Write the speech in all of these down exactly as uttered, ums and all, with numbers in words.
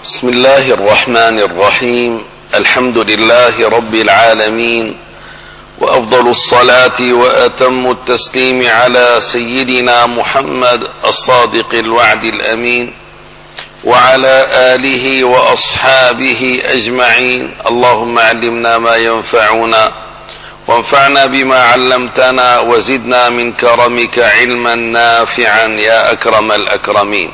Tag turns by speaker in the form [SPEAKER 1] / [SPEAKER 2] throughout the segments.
[SPEAKER 1] بسم الله الرحمن الرحيم. الحمد لله رب العالمين، وأفضل الصلاة وأتم التسليم على سيدنا محمد الصادق الوعد الأمين، وعلى آله وأصحابه أجمعين. اللهم علمنا ما ينفعنا، وانفعنا بما علمتنا، وزدنا من كرمك علما نافعا يا أكرم الأكرمين.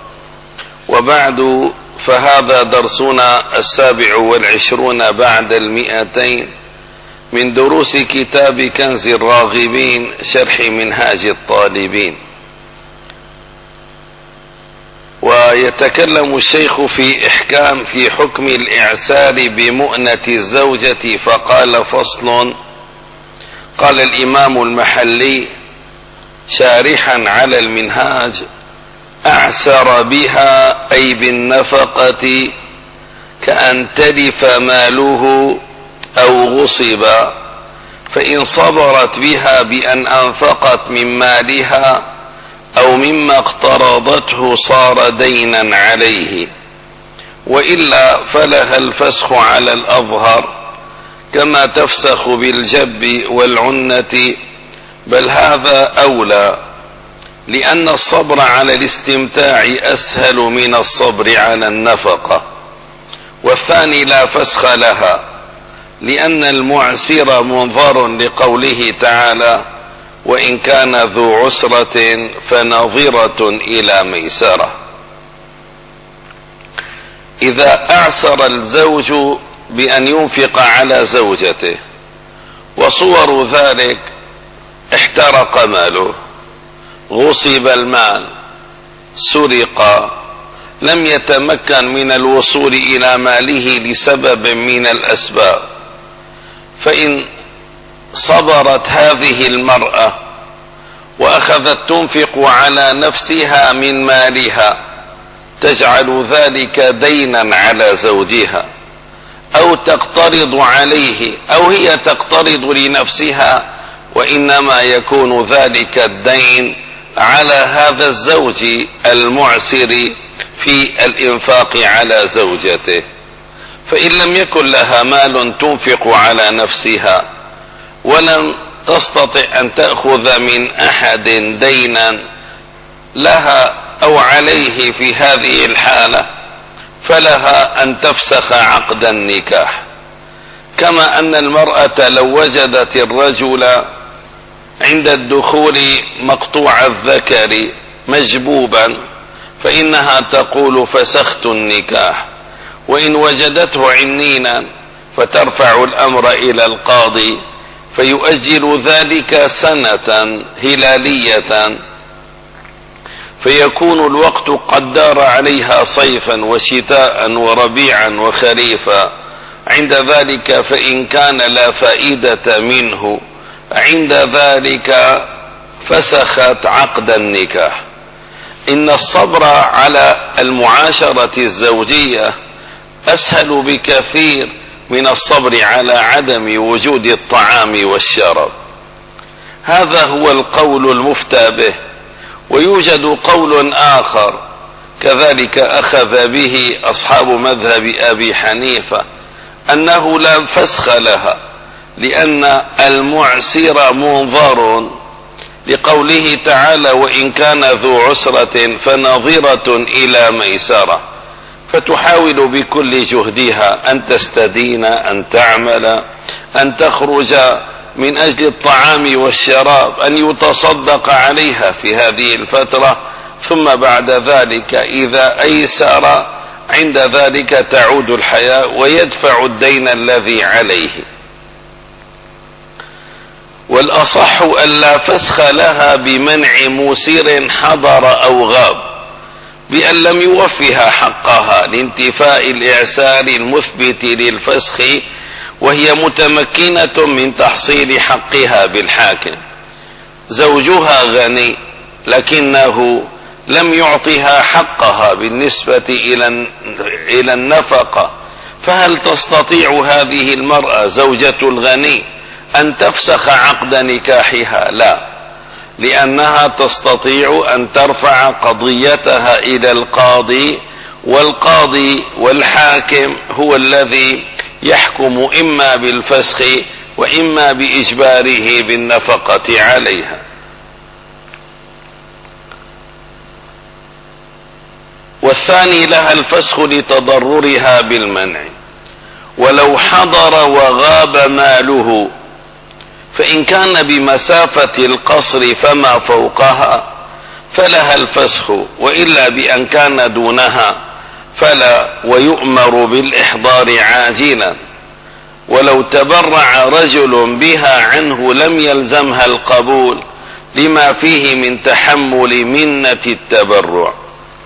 [SPEAKER 1] وبعد، فهذا درسنا السابع والعشرون بعد المئتين من دروس كتاب كنز الراغبين شرح منهاج الطالبين. ويتكلم الشيخ في إحكام في حكم الإعسار بمؤنة الزوجة، فقال: فصل. قال الإمام المحلي شارحا على المنهاج: أعسر بها أي بالنفقة، كأن تلف ماله أو غصب، فإن صبرت بها بأن أنفقت من مالها أو مما اقترضته صار دينا عليه، وإلا فلها الفسخ على الأظهر، كما تفسخ بالجب والعنة، بل هذا أولى، لأن الصبر على الاستمتاع أسهل من الصبر على النفقة. والثاني لا فسخ لها، لأن المعسر منظر لقوله تعالى: وإن كان ذو عسرة فنظرة إلى ميسرة. إذا أعسر الزوج بأن ينفق على زوجته، وصور ذلك: احترق ماله، غصب المال، سرق، لم يتمكن من الوصول إلى ماله لسبب من الأسباب، فإن صبرت هذه المرأة وأخذت تنفق على نفسها من مالها، تجعل ذلك دينا على زوجها، أو تقترض عليه، أو هي تقترض لنفسها، وإنما يكون ذلك الدين على هذا الزوج المعسر في الإنفاق على زوجته. فإن لم يكن لها مال تنفق على نفسها، ولم تستطع أن تأخذ من أحد دينا لها أو عليه في هذه الحالة، فلها أن تفسخ عقد النكاح. كما أن المرأة لو وجدت الرجل عند الدخول مقطوع الذكر مجبوبا، فإنها تقول: فسخت النكاح. وإن وجدته عنينا فترفع الأمر إلى القاضي، فيؤجل ذلك سنة هلالية، فيكون الوقت قد دار عليها صيفا وشتاء وربيعا وخريفا. عند ذلك فإن كان لا فائدة منه، عند ذلك فسخت عقد النكاح. إن الصبر على المعاشرة الزوجية أسهل بكثير من الصبر على عدم وجود الطعام والشراب. هذا هو القول المفتى به. ويوجد قول آخر كذلك أخذ به أصحاب مذهب أبي حنيفة، أنه لا فسخ لها، لأن المعسر منظر لقوله تعالى: وإن كان ذو عسرة فنظرة إلى ميسرة، فتحاول بكل جهدها أن تستدين، أن تعمل، أن تخرج من أجل الطعام والشراب، أن يتصدق عليها في هذه الفترة، ثم بعد ذلك إذا أيسر عند ذلك تعود الحياة ويدفع الدين الذي عليه. والأصح أن لا فسخ لها بمنع موسر حضر أو غاب، بأن لم يوفها حقها لانتفاء الإعسار المثبت للفسخ، وهي متمكنة من تحصيل حقها بالحاكم. زوجها غني لكنه لم يعطها حقها بالنسبة إلى النفقة، فهل تستطيع هذه المرأة زوجة الغني أن تفسخ عقد نكاحها؟ لا، لأنها تستطيع أن ترفع قضيتها إلى القاضي والقاضي والحاكم هو الذي يحكم إما بالفسخ وإما بإجباره بالنفقة عليها. والثاني لها الفسخ لتضررها بالمنع، ولو حضر وغاب ماله فإن كان بمسافة القصر فما فوقها فلها الفسخ، وإلا بأن كان دونها فلا، ويؤمر بالإحضار عاجلا. ولو تبرع رجل بها عنه لم يلزمها القبول لما فيه من تحمل منة التبرع.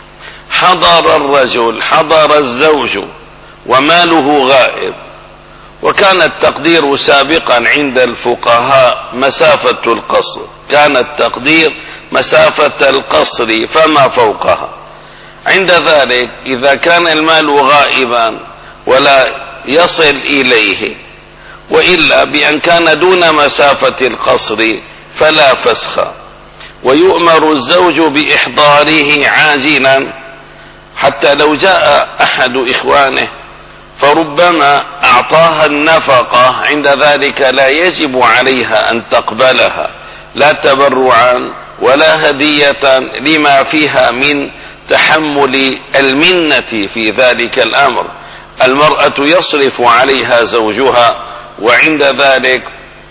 [SPEAKER 1] حضر الرجل، حضر الزوج وماله غائب، وكان التقدير سابقا عند الفقهاء مسافة القصر، كان التقدير مسافة القصر فما فوقها. عند ذلك إذا كان المال غائبا ولا يصل إليه، وإلا بأن كان دون مسافة القصر فلا فسخ، ويؤمر الزوج بإحضاره عاجلا، حتى لو جاء أحد إخوانه فربما أعطاها النفقة، عند ذلك لا يجب عليها أن تقبلها لا تبرعا ولا هدية لما فيها من تحمل المنة في ذلك الأمر. المرأة يصرف عليها زوجها، وعند ذلك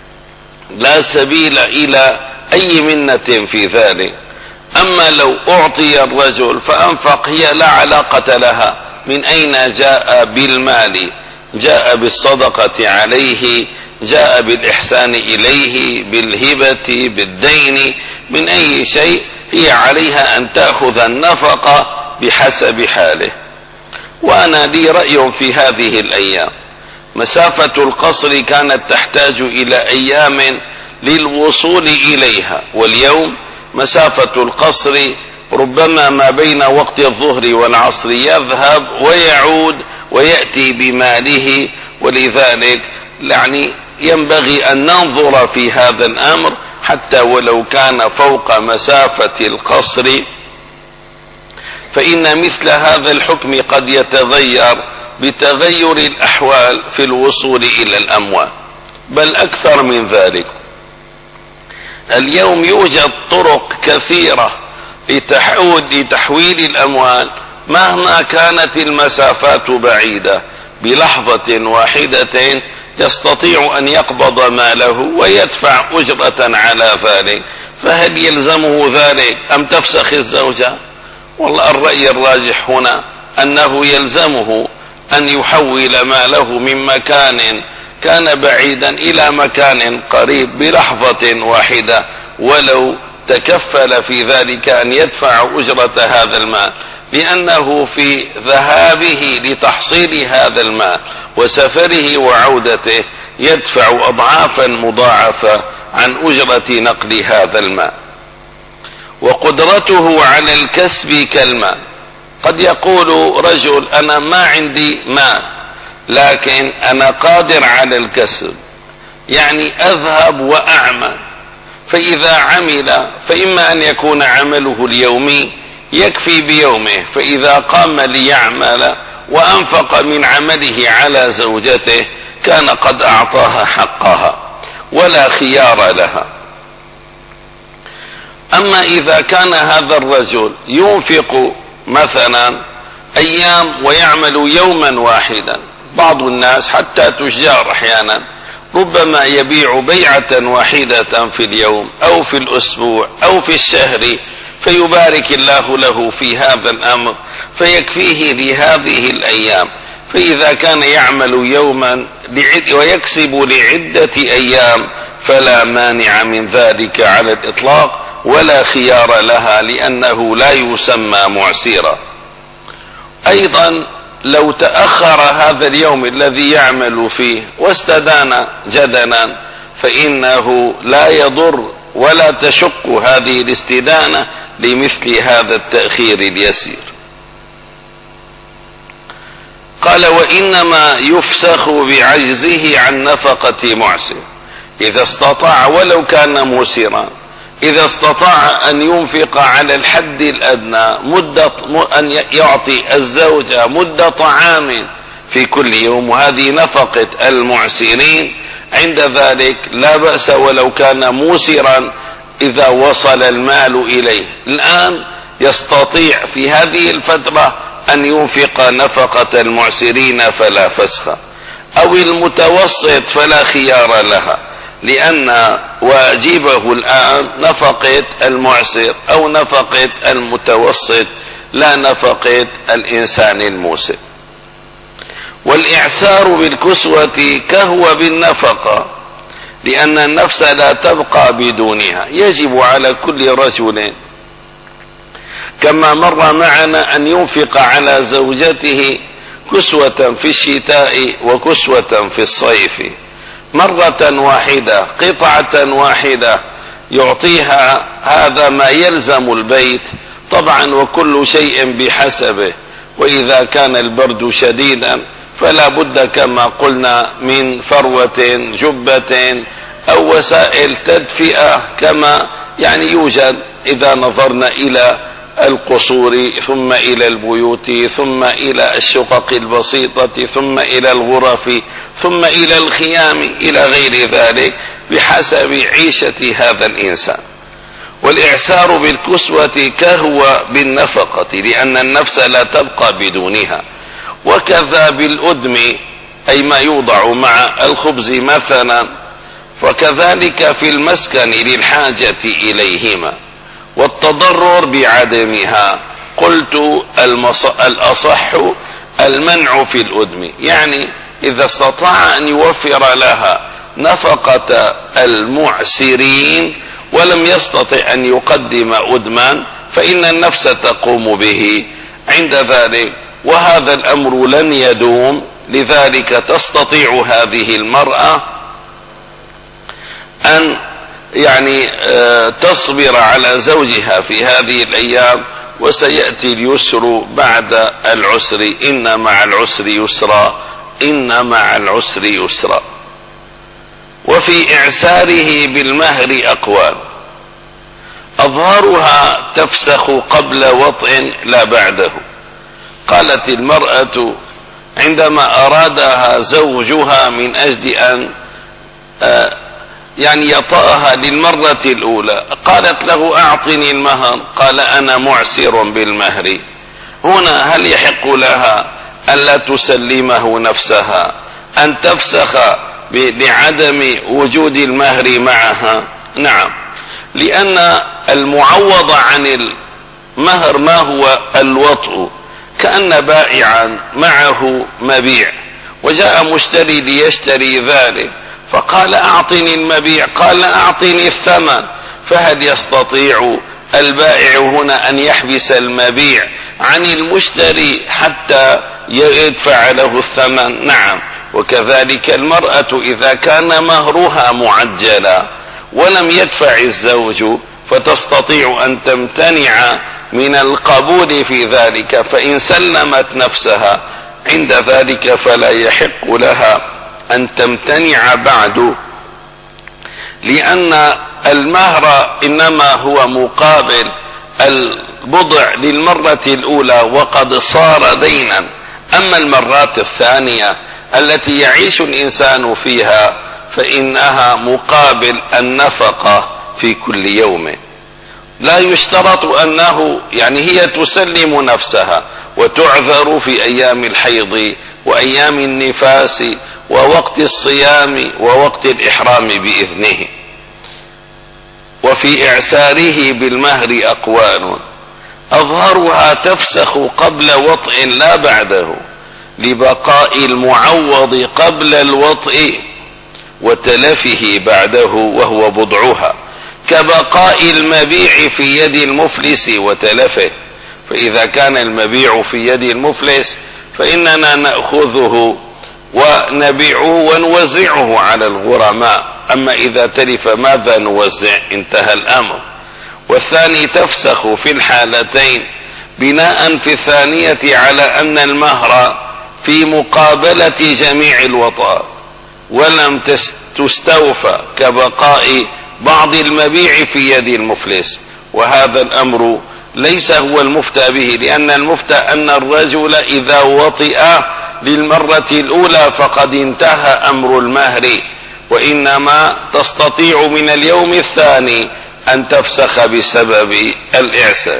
[SPEAKER 1] لا سبيل إلى أي منة في ذلك. أما لو أعطي الرجل فأنفق، هي لا علاقة لها من أين جاء بالمال، جاء بالصدقة عليه، جاء بالإحسان إليه، بالهبة، بالدين، من أي شيء، هي عليها أن تأخذ النفقة بحسب حاله. وأنا لي رأي في هذه الأيام. مسافة القصر كانت تحتاج إلى أيام للوصول إليها، واليوم مسافة القصر ربما ما بين وقت الظهر والعصر، يذهب ويعود ويأتي بماله. ولذلك يعني ينبغي أن ننظر في هذا الأمر، حتى ولو كان فوق مسافة القصر، فإن مثل هذا الحكم قد يتغير بتغير الأحوال في الوصول إلى الأموال. بل أكثر من ذلك، اليوم يوجد طرق كثيرة لتحويل الأموال مهما كانت المسافات بعيدة. بلحظة واحدة يستطيع أن يقبض ماله ويدفع أجرة على ذلك. فهل يلزمه ذلك أم تفسخ الزوجة؟ والله الرأي الراجح هنا أنه يلزمه أن يحول ماله من مكان كان بعيدا إلى مكان قريب بلحظة واحدة، ولو تكفل في ذلك أن يدفع أجرة هذا المال، لأنه في ذهابه لتحصيل هذا المال وسفره وعودته يدفع أضعافا مضاعفة عن أجرة نقل هذا المال. وقدرته على الكسب كالمال. قد يقول رجل أنا ما عندي مال لكن أنا قادر على الكسب، يعني أذهب وأعمل، فإذا عمل فإما أن يكون عمله اليومي يكفي بيومه، فإذا قام ليعمل وأنفق من عمله على زوجته كان قد أعطاها حقها ولا خيار لها. أما إذا كان هذا الرجل ينفق مثلا أيام ويعمل يوما واحدا، بعض الناس حتى تجار أحيانا ربما يبيع بيعة واحدة في اليوم أو في الأسبوع أو في الشهر، فيبارك الله له في هذا الأمر فيكفيه لهذه الأيام. فإذا كان يعمل يوما ويكسب لعدة أيام فلا مانع من ذلك على الإطلاق ولا خيار لها، لأنه لا يسمى معسرا. أيضا لو تأخر هذا اليوم الذي يعمل فيه واستدان جدلا فإنه لا يضر ولا تشق هذه الاستدانة لمثل هذا التأخير اليسير. قال وإنما يفسخ بعجزه عن نفقة معسر إذا استطاع ولو كان موسرا، إذا استطاع أن ينفق على الحد الأدنى مدة أن يعطي الزوجة مدة طعام في كل يوم، وهذه نفقة المعسرين، عند ذلك لا بأس ولو كان موسرا إذا وصل المال إليه. الآن يستطيع في هذه الفترة أن ينفق نفقة المعسرين فلا فسخ، أو المتوسط فلا خيار لها، لأن واجبه الآن نفقة المعسر أو نفقة المتوسط، لا نفقة الإنسان الموسر. والإعسار بالكسوة كهو بالنفقة، لأن النفس لا تبقى بدونها. يجب على كل رجل كما مر معنا أن ينفق على زوجته كسوة في الشتاء وكسوة في الصيف، مرة واحدة، قطعة واحدة يعطيها، هذا ما يلزم البيت طبعا، وكل شيء بحسبه. وإذا كان البرد شديدا فلا بد كما قلنا من فروة، جبة، أو وسائل تدفئة، كما يعني يوجد إذا نظرنا إلى القصور، ثم إلى البيوت، ثم إلى الشقق البسيطة، ثم إلى الغرف، ثم إلى الخيام، إلى غير ذلك بحسب عيشة هذا الإنسان. والإعسار بالكسوة كهو بالنفقة، لأن النفس لا تبقى بدونها. وكذا بالأدم، أي ما يوضع مع الخبز مثلا، فكذلك في المسكن للحاجة إليهما. والتضرر بعدمها، قلت الأصح المنع في الأدم، يعني إذا استطاع أن يوفر لها نفقة المعسرين ولم يستطع أن يقدم أدما، فإن النفس تقوم به عند ذلك، وهذا الأمر لن يدوم. لذلك تستطيع هذه المرأة أن يعني تصبر على زوجها في هذه الأيام، وسيأتي اليسر بعد العسر، إن مع العسر يسرا، إن مع العسر يسرا. وفي إعساره بالمهر أقوال، أظهرها تفسخ قبل وطئ لا بعده. قالت المرأة عندما أرادها زوجها من أجل أن يعني يطأها للمرة الأولى، قالت له أعطني المهر، قال أنا معسر بالمهر. هنا هل يحق لها أن لا تسلمه نفسها، أن تفسخ لعدم وجود المهر معها؟ نعم، لأن المعوض عن المهر ما هو الوطء، كأن بائعا معه مبيع وجاء مشتري ليشتري ذلك، فقال أعطني المبيع، قال أعطني الثمن، فهل يستطيع البائع هنا أن يحبس المبيع عن المشتري حتى يدفع له الثمن؟ نعم. وكذلك المرأة إذا كان مهرها معجلا ولم يدفع الزوج، فتستطيع أن تمتنع من القبول في ذلك، فإن سلمت نفسها عند ذلك فلا يحق لها أن تمتنع بعد، لأن المهر إنما هو مقابل البضع للمرة الأولى وقد صار دينا. أما المرات الثانية التي يعيش الإنسان فيها فإنها مقابل النفقة في كل يوم. لا يشترط أنه يعني هي تسلم نفسها وتعذر في أيام الحيض وأيام النفاس ووقت الصيام ووقت الإحرام بإذنه. وفي إعساره بالمهر أقوال، أظهرها تفسخ قبل وطئ لا بعده، لبقاء المعوض قبل الوطئ وتلفه بعده وهو بضعها، كبقاء المبيع في يد المفلس وتلفه. فإذا كان المبيع في يد المفلس فإننا نأخذه ونبيعه ونوزعه على الغرماء، أما إذا تلف ماذا نوزع؟ انتهى الأمر. والثاني تفسخ في الحالتين بناء في الثانية على أن المهر في مقابلة جميع الوطأ ولم تستوفى، كبقاء بعض المبيع في يد المفلس، وهذا الأمر ليس هو المفتى به، لأن المفتى أن الرجل إذا وطئ للمرة الأولى فقد انتهى أمر المهر، وإنما تستطيع من اليوم الثاني أن تفسخ بسبب الإعسار.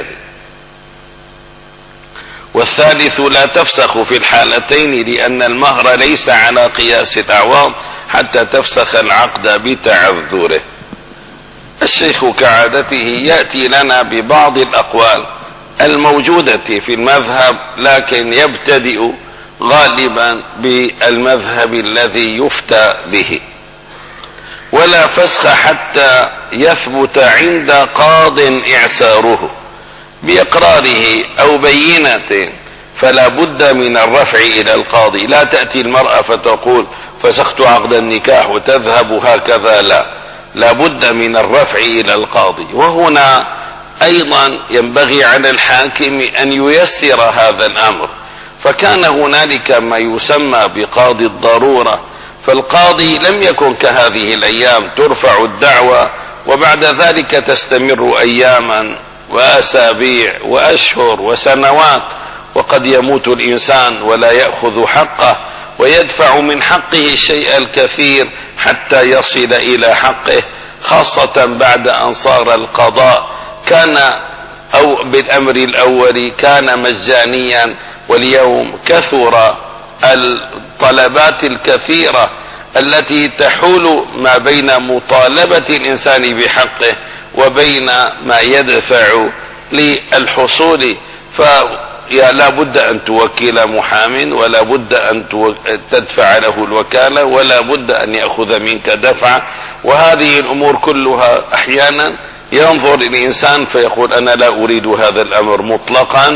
[SPEAKER 1] والثالث لا تفسخ في الحالتين، لأن المهر ليس على قياس الأعوام حتى تفسخ العقد بتعذره. الشيخ كعادته يأتي لنا ببعض الأقوال الموجودة في المذهب، لكن يبتدئ غالبا بالمذهب الذي يفتى به. ولا فسخ حتى يثبت عند قاض إعساره بإقراره أو بينة، فلا بد من الرفع إلى القاضي. لا تأتي المرأة فتقول فسخت عقد النكاح وتذهب هكذا، لا، لا بد من الرفع إلى القاضي. وهنا أيضا ينبغي على الحاكم أن ييسر هذا الأمر، فكان هنالك ما يسمى بقاضي الضرورة، فالقاضي لم يكن كهذه الأيام ترفع الدعوة وبعد ذلك تستمر أياما وأسابيع وأشهر وسنوات، وقد يموت الإنسان ولا يأخذ حقه، ويدفع من حقه الشيء الكثير حتى يصل إلى حقه، خاصة بعد أن صار القضاء كان أو بالأمر الأول كان مجانيا، واليوم كثر الطلبات الكثيرة التي تحول ما بين مطالبة الإنسان بحقه وبين ما يدفع للحصول. فلا بد أن توكل محام، ولا بد أن تدفع له الوكالة، ولا بد أن يأخذ منك دفع. وهذه الأمور كلها أحيانا ينظر الإنسان فيقول أنا لا أريد هذا الأمر مطلقا،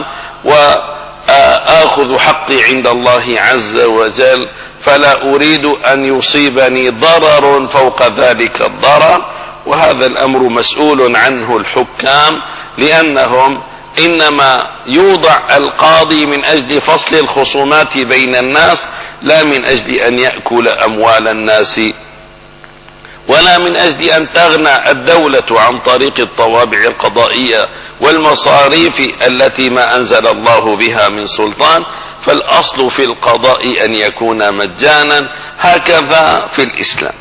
[SPEAKER 1] وآخذ حقي عند الله عز وجل، فلا أريد أن يصيبني ضرر فوق ذلك الضرر. وهذا الأمر مسؤول عنه الحكام، لأنهم إنما يوضع القاضي من أجل فصل الخصومات بين الناس، لا من أجل أن يأكل أموال الناس، ولا من أجل أن تغنى الدولة عن طريق الطوابع القضائية والمصاريف التي ما أنزل الله بها من سلطان. فالأصل في القضاء أن يكون مجانا، هكذا في الإسلام.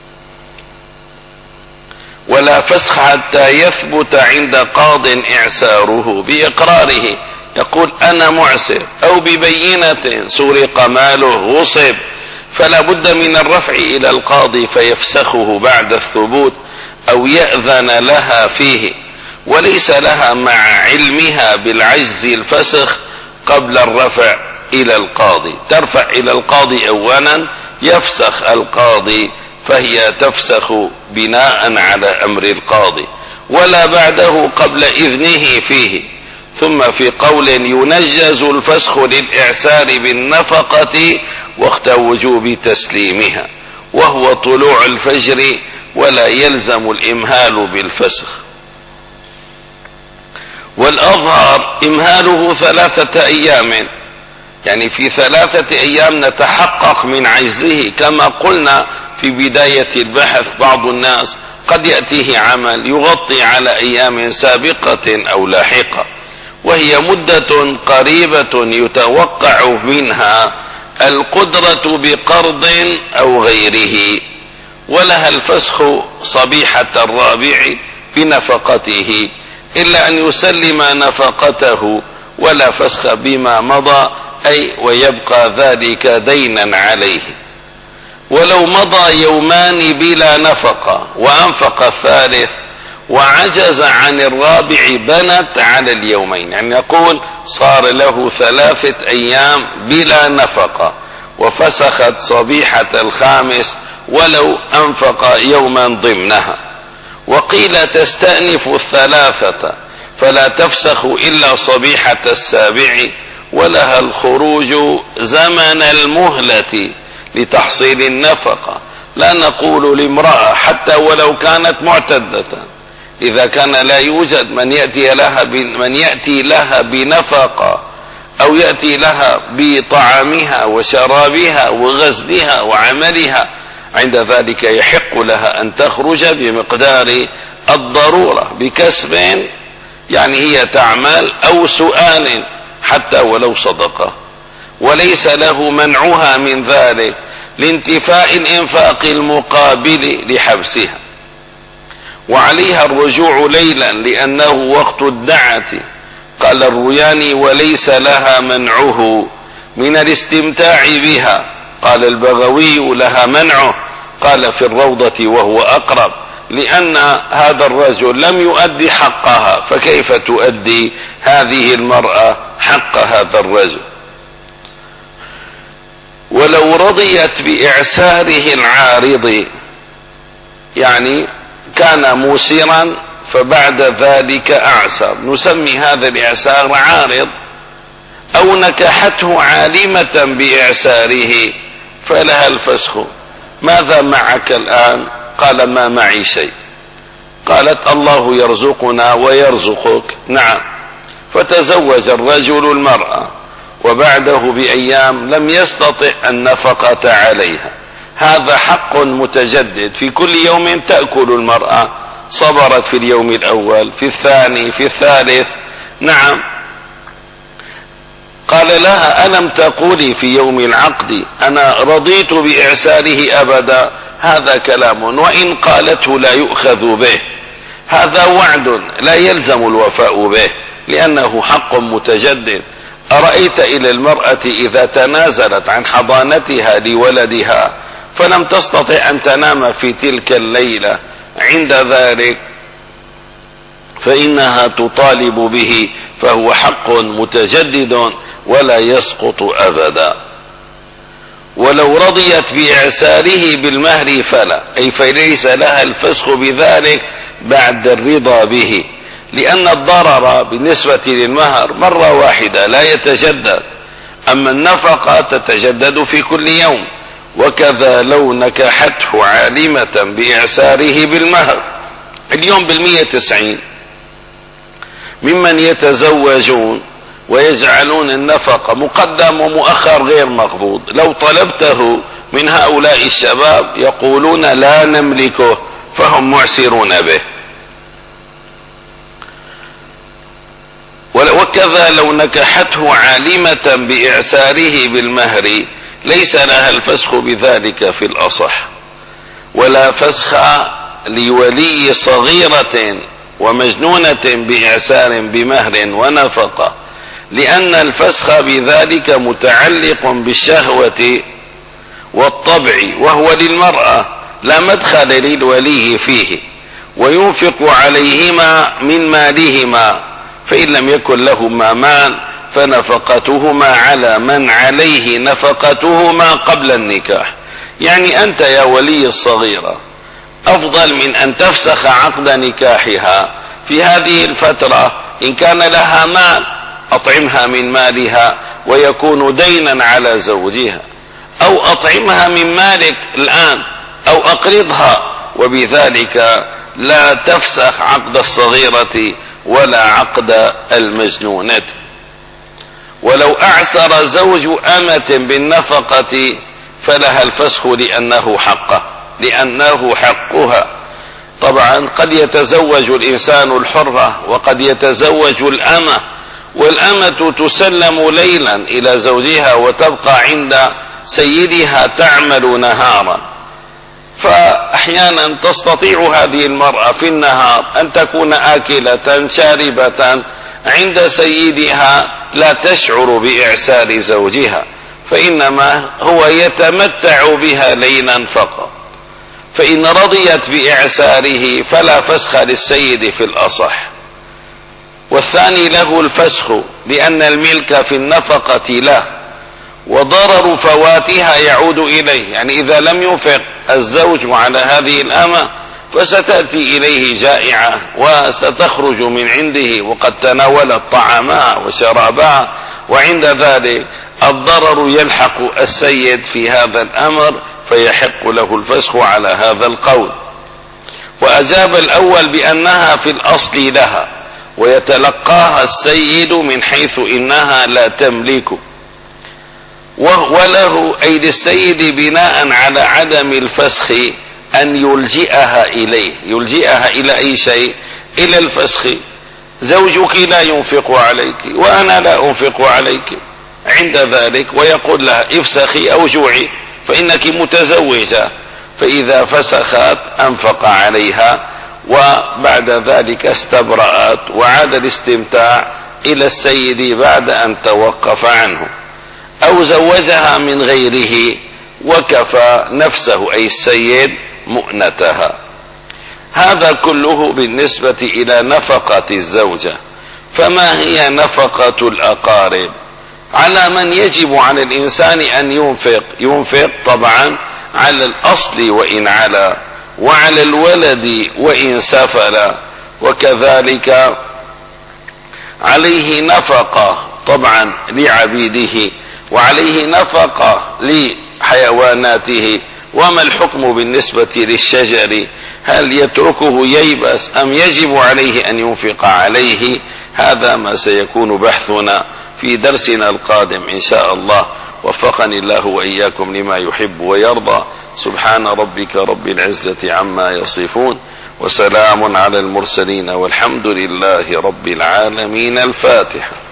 [SPEAKER 1] ولا فسخ حتى يثبت عند قاض إعساره بإقراره، يقول أنا معسر، أو ببينة سرق ماله غصب، فلا بد من الرفع إلى القاضي فيفسخه بعد الثبوت أو يأذن لها فيه، وليس لها مع علمها بالعجز الفسخ قبل الرفع إلى القاضي. ترفع إلى القاضي أولا، يفسخ القاضي، فهي تفسخ بناء على أمر القاضي، ولا بعده قبل إذنه فيه. ثم في قول ينجز الفسخ للإعسار بالنفقة وقت وجوب تسليمها، وهو طلوع الفجر، ولا يلزم الإمهال بالفسخ. والأظهر إمهاله ثلاثة أيام، يعني في ثلاثة أيام نتحقق من عجزه. كما قلنا في بداية البحث، بعض الناس قد يأتيه عمل يغطي على أيام سابقة أو لاحقة، وهي مدة قريبة يتوقع منها القدرة بقرض أو غيره، ولها الفسخ صبيحة الرابع بنفقته، إلا أن يسلم نفقته، ولا فسخ بما مضى، أي ويبقى ذلك دينا عليه. ولو مضى يومان بلا نفقة وأنفق الثالث وعجز عن الرابع بنت على اليومين، يعني يقول صار له ثلاثة أيام بلا نفقة وفسخت صبيحة الخامس ولو أنفق يوما ضمنها. وقيل تستأنف الثلاثة فلا تفسخ إلا صبيحة السابع، ولها الخروج زمن المهلة لتحصيل النفقة. لا نقول لامرأة حتى ولو كانت معتدة، إذا كان لا يوجد من يأتي لها من يأتي لها بنفقة أو يأتي لها بطعامها وشرابها وغزلها وعملها عند ذلك يحق لها أن تخرج بمقدار الضرورة بكسب يعني هي تعمل أو سؤال حتى ولو صدقة، وليس له منعها من ذلك لانتفاء الإنفاق المقابل لحبسها. وعليها الرجوع ليلا لأنه وقت الدعة. قال الروياني: وليس لها منعه من الاستمتاع بها. قال البغوي: لها منعه. قال في الروضة وهو أقرب، لأن هذا الرجل لم يؤدي حقها، فكيف تؤدي هذه المرأة حق هذا الرجل؟ ولو رضيت بإعساره العارض، يعني كان موسرا فبعد ذلك أعسر، نسمي هذا الإعسار عارض، أو نكحته عالمة بإعساره فلها الفسخ. ماذا معك الآن؟ قال: ما معي شيء. قالت: الله يرزقنا ويرزقك. نعم. فتزوج الرجل المرأة، وبعده بأيام لم يستطع النفقة عليها. هذا حق متجدد، في كل يوم تأكل المرأة، صبرت في اليوم الأول، في الثاني، في الثالث. نعم. قال لها: ألم تقولي في يوم العقد أنا رضيت بإعساره أبدا؟ هذا كلام، وإن قالته لا يؤخذ به، هذا وعد لا يلزم الوفاء به لأنه حق متجدد. أرأيت إلى المرأة إذا تنازلت عن حضانتها لولدها فلم تستطع أن تنام في تلك الليلة، عند ذلك فإنها تطالب به، فهو حق متجدد ولا يسقط أبدا. ولو رضيت بإعساره بالمهر فلا، أي فليس لها الفسخ بذلك بعد الرضا به، لأن الضرر بالنسبة للمهر مرة واحدة لا يتجدد، أما النفقة تتجدد في كل يوم. وكذا لو نكحته عالمة بإعساره بالمهر. اليوم بالمية تسعين ممن يتزوجون ويجعلون النفقة مقدم ومؤخر غير مقبوض، لو طلبته من هؤلاء الشباب يقولون لا نملكه، فهم معسرون به. وكذا لو نكحته عالمة بإعساره بالمهر ليس لها الفسخ بذلك في الأصح، ولا فسخ لولي صغيرة ومجنونة بإعسار بمهر ونفقة، لأن الفسخ بذلك متعلق بالشهوة والطبع، وهو للمرأة لا مدخل للولي فيه، وينفق عليهما من مالهما، فإن لم يكن لهما مال فنفقتهما على من عليه نفقتهما قبل النكاح. يعني أنت يا ولي الصغيرة أفضل من أن تفسخ عقد نكاحها في هذه الفترة، إن كان لها مال أطعمها من مالها ويكون دينا على زوجها، أو أطعمها من مالك الآن، أو أقرضها، وبذلك لا تفسخ عقد الصغيرة ولا عقد المجنونة. ولو أعسر زوج أمة بالنفقة فلها الفسخ لأنه حقه، لأنه حقها. طبعا قد يتزوج الإنسان الحرة وقد يتزوج الأمة، والأمة تسلم ليلا إلى زوجها وتبقى عند سيدها تعمل نهارا، فأحيانا تستطيع هذه المرأة في النهار أن تكون آكلة شاربة عند سيدها لا تشعر بإعسار زوجها، فإنما هو يتمتع بها ليلا فقط. فإن رضيت بإعساره فلا فسخ للسيد في الأصح. والثاني له الفسخ لأن الملك في النفقة له، وضرر فواتها يعود إليه، يعني إذا لم ينفق الزوج على هذه الأمة فستأتي إليه جائعة وستخرج من عنده وقد تناولت طعامها وشرابها، وعند ذلك الضرر يلحق السيد في هذا الأمر، فيحق له الفسخ على هذا القول. وأجاب الأول بأنها في الأصل لها، ويتلقاها السيد من حيث إنها لا تملك. وله أي للسيد بناء على عدم الفسخ أن يلجئها إليه. يلجئها إلى أي شيء؟ إلى الفسخ. زوجك لا ينفق عليك وأنا لا أنفق عليك، عند ذلك ويقول لها افسخي أو جوعي فإنك متزوجة، فإذا فسخت أنفق عليها، وبعد ذلك استبرأت وعاد الاستمتاع إلى السيد بعد أن توقف عنه. أو زوجها من غيره وكفى نفسه أي السيد مؤنتها. هذا كله بالنسبة إلى نفقة الزوجة. فما هي نفقة الأقارب؟ على من يجب على الإنسان أن ينفق؟ ينفق طبعا على الأصل وإن علا، وعلى الولد وإن سفل، وكذلك عليه نفقة طبعا لعبيده، وعليه نفقة لحيواناته. وما الحكم بالنسبة للشجر؟ هل يتركه ييبس أم يجب عليه أن ينفق عليه؟ هذا ما سيكون بحثنا في درسنا القادم إن شاء الله. وفقني الله وإياكم لما يحب ويرضى. سبحان ربك رب العزة عما يصفون، وسلام على المرسلين، والحمد لله رب العالمين. الفاتحة.